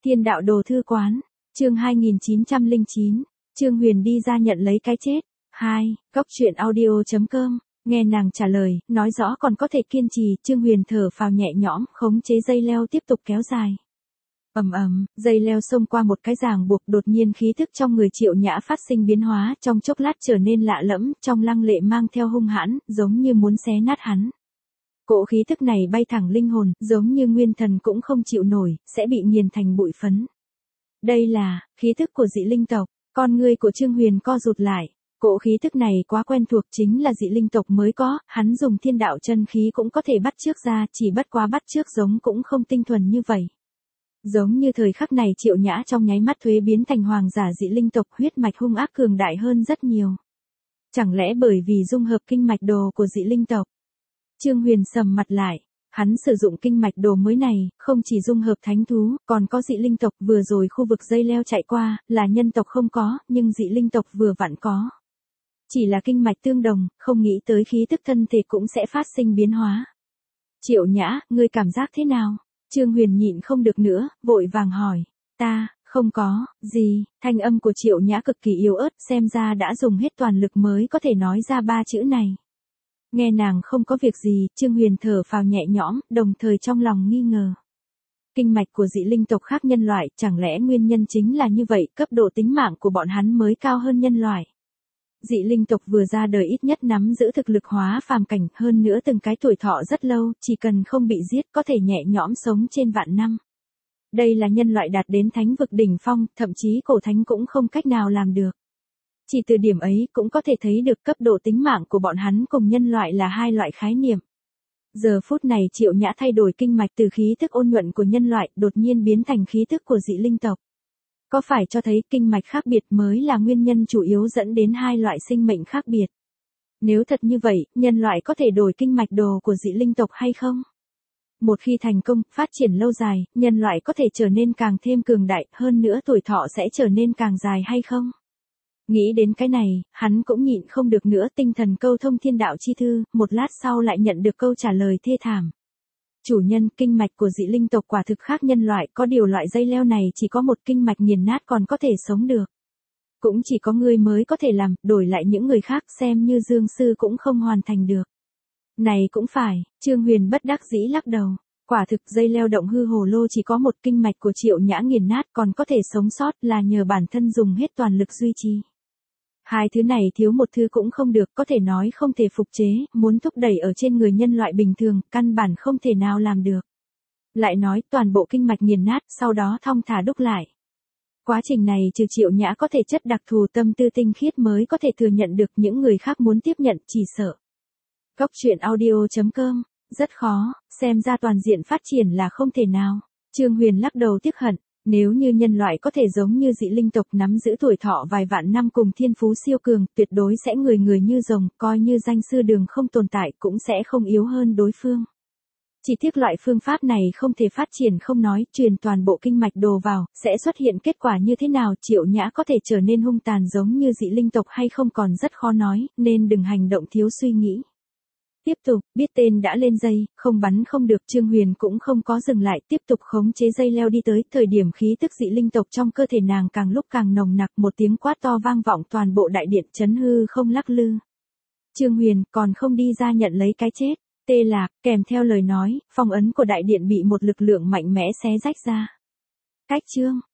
Thiên đạo đồ thư quán, chương 2909, Trương Huyền đi ra nhận lấy cái chết. 2. Góc truyện audio.com, nghe nàng trả lời, nói rõ còn có thể kiên trì, Trương Huyền thở phào nhẹ nhõm, khống chế dây leo tiếp tục kéo dài. Dây leo xông qua một cái ràng buộc, đột nhiên khí thức trong người Triệu Nhã phát sinh biến hóa, trong chốc lát trở nên lạ lẫm, trong lăng lệ mang theo hung hãn, giống như muốn xé nát hắn. Cỗ khí thức này bay thẳng linh hồn, giống như nguyên thần cũng không chịu nổi, sẽ bị nghiền thành bụi phấn. Đây là khí thức của dị linh tộc, con ngươi của Trương Huyền co rụt lại. Cỗ khí thức này quá quen thuộc, chính là dị linh tộc mới có, hắn dùng thiên đạo chân khí cũng có thể bắt chước ra, chỉ bất quá bắt chước giống cũng không tinh thuần như vậy. Giống như thời khắc này Triệu Nhã trong nháy mắt thuế biến thành hoàng giả dị linh tộc, huyết mạch hung ác cường đại hơn rất nhiều. Chẳng lẽ bởi vì dung hợp kinh mạch đồ của dị linh tộc? Trương Huyền sầm mặt lại, hắn sử dụng kinh mạch đồ mới này, không chỉ dung hợp thánh thú, còn có dị linh tộc, vừa rồi khu vực dây leo chạy qua, là nhân tộc không có, nhưng dị linh tộc vừa vặn có. Chỉ là kinh mạch tương đồng, không nghĩ tới khí tức thân thể cũng sẽ phát sinh biến hóa. Triệu Nhã, ngươi cảm giác thế nào? Trương Huyền nhịn không được nữa, vội vàng hỏi. Ta, không có, gì, thanh âm của Triệu Nhã cực kỳ yếu ớt, xem ra đã dùng hết toàn lực mới có thể nói ra ba chữ này. Nghe nàng không có việc gì, Trương Huyền thở phào nhẹ nhõm, đồng thời trong lòng nghi ngờ. Kinh mạch của dị linh tộc khác nhân loại, chẳng lẽ nguyên nhân chính là như vậy, cấp độ tính mạng của bọn hắn mới cao hơn nhân loại. Dị linh tộc vừa ra đời ít nhất nắm giữ thực lực hóa phàm cảnh, hơn nữa từng cái tuổi thọ rất lâu, chỉ cần không bị giết có thể nhẹ nhõm sống trên vạn năm. Đây là nhân loại đạt đến thánh vực đỉnh phong, thậm chí cổ thánh cũng không cách nào làm được. Chỉ từ điểm ấy cũng có thể thấy được cấp độ tính mạng của bọn hắn cùng nhân loại là hai loại khái niệm. Giờ phút này Triệu Nhã thay đổi kinh mạch từ khí thức ôn nhuận của nhân loại, đột nhiên biến thành khí thức của dị linh tộc. Có phải cho thấy kinh mạch khác biệt mới là nguyên nhân chủ yếu dẫn đến hai loại sinh mệnh khác biệt? Nếu thật như vậy, nhân loại có thể đổi kinh mạch đồ của dị linh tộc hay không? Một khi thành công, phát triển lâu dài, nhân loại có thể trở nên càng thêm cường đại, hơn nữa tuổi thọ sẽ trở nên càng dài hay không? Nghĩ đến cái này, hắn cũng nhịn không được nữa, tinh thần câu thông thiên đạo chi thư, một lát sau lại nhận được câu trả lời thê thảm. Chủ nhân, kinh mạch của dị linh tộc quả thực khác nhân loại, có điều loại dây leo này chỉ có một kinh mạch nghiền nát còn có thể sống được. Cũng chỉ có ngươi mới có thể làm, đổi lại những người khác xem như Dương Sư cũng không hoàn thành được. Này cũng phải, Trương Huyền bất đắc dĩ lắc đầu. Quả thực dây leo động hư hồ lô chỉ có một kinh mạch của Triệu Nhã nghiền nát còn có thể sống sót là nhờ bản thân dùng hết toàn lực duy trì. Hai thứ này thiếu một thứ cũng không được, có thể nói không thể phục chế, muốn thúc đẩy ở trên người nhân loại bình thường, căn bản không thể nào làm được. Lại nói toàn bộ kinh mạch nghiền nát, sau đó thong thả đúc lại. Quá trình này trừ Triệu Nhã có thể chất đặc thù tâm tư tinh khiết mới có thể thừa nhận được, những người khác muốn tiếp nhận chỉ sợ. Góc truyện audio.com, rất khó, xem ra toàn diện phát triển là không thể nào. Trương Huyền lắc đầu tiếc hận. Nếu như nhân loại có thể giống như dị linh tộc nắm giữ tuổi thọ vài vạn năm cùng thiên phú siêu cường, tuyệt đối sẽ người người như rồng, coi như danh sư đường không tồn tại cũng sẽ không yếu hơn đối phương. Chỉ tiếc loại phương pháp này không thể phát triển không nói, truyền toàn bộ kinh mạch đồ vào, sẽ xuất hiện kết quả như thế nào, Triệu Nhã có thể trở nên hung tàn giống như dị linh tộc hay không còn rất khó nói, nên đừng hành động thiếu suy nghĩ. Tiếp tục, biết tên đã lên dây, không bắn không được, Trương Huyền cũng không có dừng lại, tiếp tục khống chế dây leo đi tới, thời điểm khí tức dị linh tộc trong cơ thể nàng càng lúc càng nồng nặc, một tiếng quát to vang vọng toàn bộ đại điện, chấn hư không lắc lư. Trương Huyền còn không đi ra nhận lấy cái chết, tê lạc, kèm theo lời nói, phong ấn của đại điện bị một lực lượng mạnh mẽ xé rách ra. Cách chương